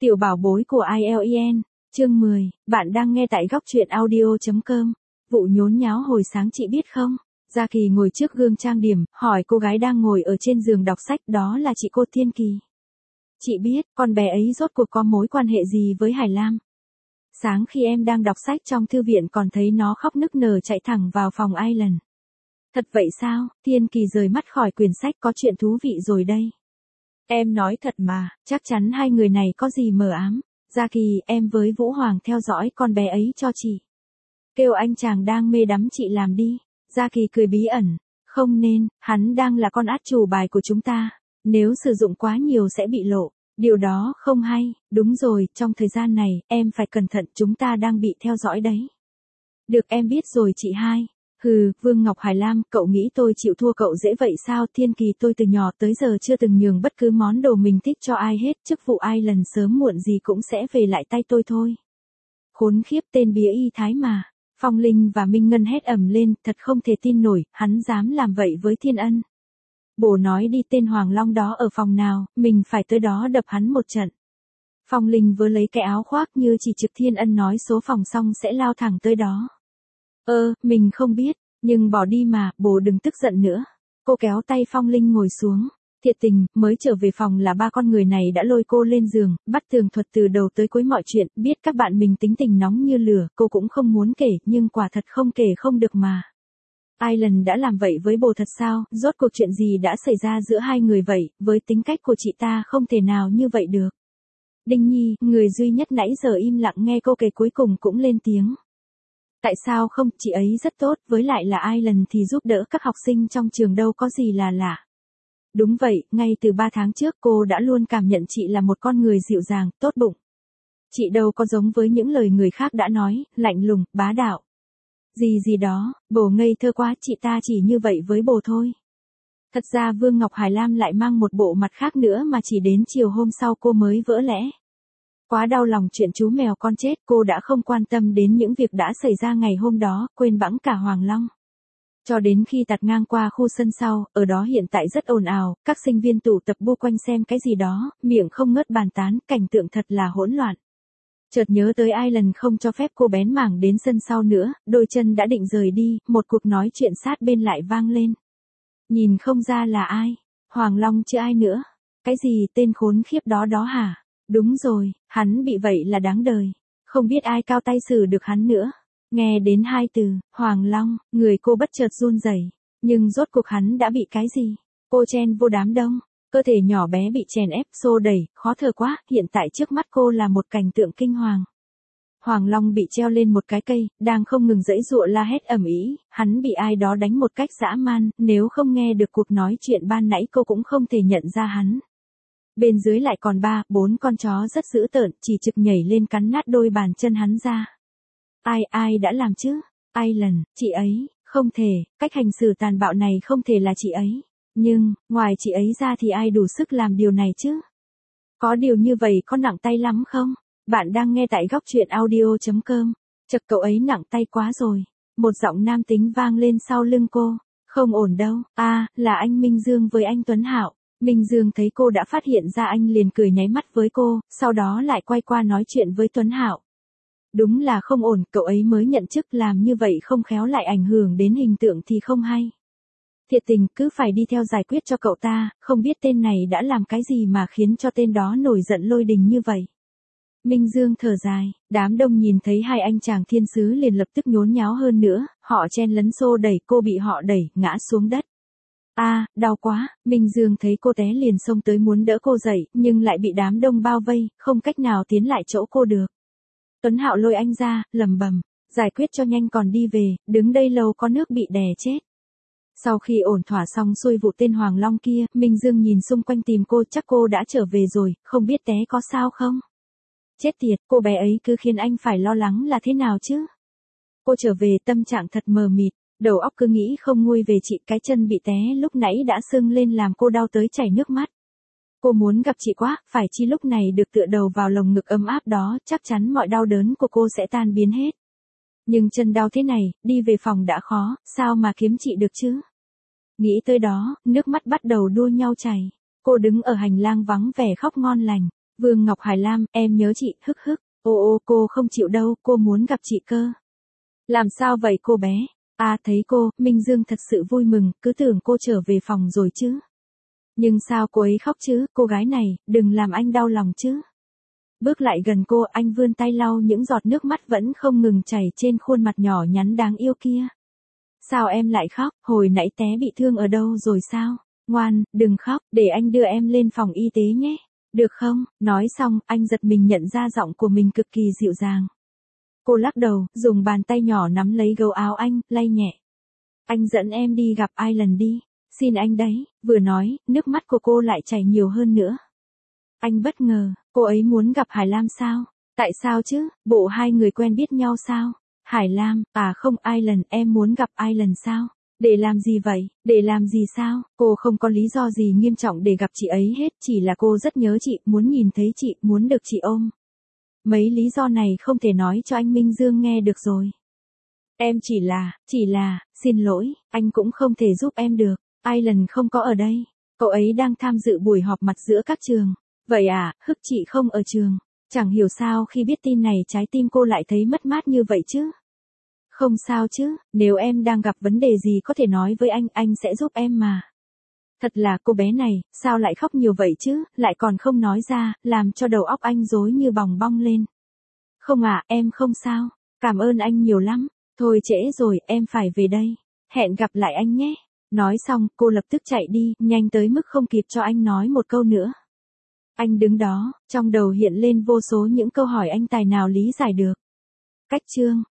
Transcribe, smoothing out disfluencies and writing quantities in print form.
Tiểu bảo bối của IELTS, chương 10, bạn đang nghe tại góc truyện audio.com. Vụ nhốn nháo hồi sáng chị biết không? Gia Kỳ ngồi trước gương trang điểm, hỏi cô gái đang ngồi ở trên giường đọc sách, đó là chị cô Thiên Kỳ. Chị biết, con bé ấy rốt cuộc có mối quan hệ gì với Hải Lam? Sáng khi em đang đọc sách trong thư viện còn thấy nó khóc nức nở chạy thẳng vào phòng Island. Thật vậy sao? Thiên Kỳ rời mắt khỏi quyển sách, có chuyện thú vị rồi đây. Em nói thật mà, chắc chắn hai người này có gì mờ ám. Gia Kỳ, em với Vũ Hoàng theo dõi con bé ấy cho chị. Kêu anh chàng đang mê đắm chị làm đi. Gia Kỳ cười bí ẩn. Không nên, hắn đang là con át chủ bài của chúng ta. Nếu sử dụng quá nhiều sẽ bị lộ. Điều đó không hay. Đúng rồi, trong thời gian này, em phải cẩn thận, chúng ta đang bị theo dõi đấy. Được, em biết rồi chị hai. Hừ, Vương Ngọc Hải Lam, cậu nghĩ tôi chịu thua cậu dễ vậy sao? Thiên Kỳ, tôi từ nhỏ tới giờ chưa từng nhường bất cứ món đồ mình thích cho ai hết, chức vụ ai lần sớm muộn gì cũng sẽ về lại tay tôi thôi. Khốn khiếp, tên bía y thái mà. Phong Linh và Minh Ngân hét ầm lên, thật không thể tin nổi, hắn dám làm vậy với Thiên Ân. Bố nói đi, tên Hoàng Long đó ở phòng nào, mình phải tới đó đập hắn một trận. Phong Linh vừa lấy cái áo khoác như chỉ trực Thiên Ân nói số phòng xong sẽ lao thẳng tới đó. Mình không biết, nhưng bỏ đi mà, bố đừng tức giận nữa. Cô kéo tay Phong Linh ngồi xuống. Thiệt tình, mới trở về phòng là ba con người này đã lôi cô lên giường, bắt tường thuật từ đầu tới cuối mọi chuyện, biết các bạn mình tính tình nóng như lửa, cô cũng không muốn kể, nhưng quả thật không kể không được mà. Island đã làm vậy với bồ thật sao, rốt cuộc chuyện gì đã xảy ra giữa hai người vậy, với tính cách của chị ta không thể nào như vậy được. Đinh Nhi, người duy nhất nãy giờ im lặng nghe cô kể cuối cùng cũng lên tiếng. Tại sao không, chị ấy rất tốt, với lại là Island thì giúp đỡ các học sinh trong trường đâu có gì là lạ. Đúng vậy, ngay từ 3 tháng trước cô đã luôn cảm nhận chị là một con người dịu dàng, tốt bụng. Chị đâu có giống với những lời người khác đã nói, lạnh lùng, bá đạo. Gì đó, bồ ngây thơ quá, chị ta chỉ như vậy với bồ thôi. Thật ra Vương Ngọc Hải Lam lại mang một bộ mặt khác nữa mà chỉ đến chiều hôm sau cô mới vỡ lẽ. Quá đau lòng chuyện chú mèo con chết, cô đã không quan tâm đến những việc đã xảy ra ngày hôm đó, quên bẵng cả Hoàng Long. Cho đến khi tạt ngang qua khu sân sau, ở đó hiện tại rất ồn ào, các sinh viên tụ tập bu quanh xem cái gì đó, miệng không ngớt bàn tán, cảnh tượng thật là hỗn loạn. Chợt nhớ tới Island không cho phép cô bén mảng đến sân sau nữa, đôi chân đã định rời đi, một cuộc nói chuyện sát bên lại vang lên. Nhìn không ra là ai, Hoàng Long chứ ai nữa. Cái gì, tên khốn khiếp đó hả? Đúng rồi, hắn bị vậy là đáng đời. Không biết ai cao tay xử được hắn nữa. Nghe đến hai từ, Hoàng Long, người cô bất chợt run rẩy. Nhưng rốt cuộc hắn đã bị cái gì? Cô chen vô đám đông, cơ thể nhỏ bé bị chèn ép, xô đẩy, khó thở quá, hiện tại trước mắt cô là một cảnh tượng kinh hoàng. Hoàng Long bị treo lên một cái cây, đang không ngừng giãy giụa la hét ầm ĩ, hắn bị ai đó đánh một cách dã man, nếu không nghe được cuộc nói chuyện ban nãy cô cũng không thể nhận ra hắn. Bên dưới lại còn 3-4 con chó rất dữ tợn, chỉ trực nhảy lên cắn nát đôi bàn chân hắn ra. Ai đã làm chứ? Island, chị ấy, không thể, cách hành xử tàn bạo này không thể là chị ấy. Nhưng, ngoài chị ấy ra thì ai đủ sức làm điều này chứ? Có điều như vậy có nặng tay lắm không? Bạn đang nghe tại góc truyện audio.com. Chật, cậu ấy nặng tay quá rồi. Một giọng nam tính vang lên sau lưng cô. Không ổn đâu, là anh Minh Dương với anh Tuấn Hạo. Minh Dương thấy cô đã phát hiện ra anh liền cười nháy mắt với cô, sau đó lại quay qua nói chuyện với Tuấn Hạo. Đúng là không ổn, cậu ấy mới nhận chức, làm như vậy không khéo lại ảnh hưởng đến hình tượng thì không hay. Thiệt tình, cứ phải đi theo giải quyết cho cậu ta, không biết tên này đã làm cái gì mà khiến cho tên đó nổi giận lôi đình như vậy. Minh Dương thở dài, đám đông nhìn thấy hai anh chàng thiên sứ liền lập tức nhốn nháo hơn nữa, họ chen lấn xô đẩy cô, bị họ đẩy, ngã xuống đất. Đau quá, Minh Dương thấy cô té liền xông tới muốn đỡ cô dậy, nhưng lại bị đám đông bao vây, không cách nào tiến lại chỗ cô được. Tuấn Hạo lôi anh ra, lẩm bẩm, giải quyết cho nhanh còn đi về, đứng đây lâu có nước bị đè chết. Sau khi ổn thỏa xong xuôi vụ tên Hoàng Long kia, Minh Dương nhìn xung quanh tìm cô, chắc cô đã trở về rồi, không biết té có sao không? Chết tiệt, cô bé ấy cứ khiến anh phải lo lắng là thế nào chứ? Cô trở về tâm trạng thật mờ mịt, đầu óc cứ nghĩ không nguôi về chị, cái chân bị té lúc nãy đã sưng lên làm cô đau tới chảy nước mắt. Cô muốn gặp chị quá, phải chi lúc này được tựa đầu vào lồng ngực ấm áp đó, chắc chắn mọi đau đớn của cô sẽ tan biến hết. Nhưng chân đau thế này, đi về phòng đã khó, sao mà kiếm chị được chứ? Nghĩ tới đó, nước mắt bắt đầu đua nhau chảy. Cô đứng ở hành lang vắng vẻ khóc ngon lành. Vương Ngọc Hải Lam, em nhớ chị, hức hức. Ô cô không chịu đâu, cô muốn gặp chị cơ. Làm sao vậy cô bé? À thấy cô, Minh Dương thật sự vui mừng, cứ tưởng cô trở về phòng rồi chứ. Nhưng sao cô ấy khóc chứ, cô gái này, đừng làm anh đau lòng chứ. Bước lại gần cô, anh vươn tay lau những giọt nước mắt vẫn không ngừng chảy trên khuôn mặt nhỏ nhắn đáng yêu kia. Sao em lại khóc, hồi nãy té bị thương ở đâu rồi sao? Ngoan, đừng khóc, để anh đưa em lên phòng y tế nhé. Được không? Nói xong, anh giật mình nhận ra giọng của mình cực kỳ dịu dàng. Cô lắc đầu, dùng bàn tay nhỏ nắm lấy gấu áo anh, lay nhẹ. Anh dẫn em đi gặp Island đi. Xin anh đấy, vừa nói, nước mắt của cô lại chảy nhiều hơn nữa. Anh bất ngờ, cô ấy muốn gặp Hải Lam sao? Tại sao chứ, bộ hai người quen biết nhau sao? Hải Lam, à không Island, em muốn gặp Island sao? Để làm gì vậy? Để làm gì sao? Cô không có lý do gì nghiêm trọng để gặp chị ấy hết, chỉ là cô rất nhớ chị, muốn nhìn thấy chị, muốn được chị ôm. Mấy lý do này không thể nói cho anh Minh Dương nghe được rồi. Em chỉ là, xin lỗi, anh cũng không thể giúp em được. Island không có ở đây. Cậu ấy đang tham dự buổi họp mặt giữa các trường. Vậy à, hức chị không ở trường. Chẳng hiểu sao khi biết tin này trái tim cô lại thấy mất mát như vậy chứ. Không sao chứ, nếu em đang gặp vấn đề gì có thể nói với anh sẽ giúp em mà. Thật là cô bé này, sao lại khóc nhiều vậy chứ, lại còn không nói ra, làm cho đầu óc anh rối như bòng bong lên. Không à, em không sao, cảm ơn anh nhiều lắm, thôi trễ rồi, em phải về đây. Hẹn gặp lại anh nhé. Nói xong, cô lập tức chạy đi, nhanh tới mức không kịp cho anh nói một câu nữa. Anh đứng đó, trong đầu hiện lên vô số những câu hỏi anh tài nào lý giải được. Cách chương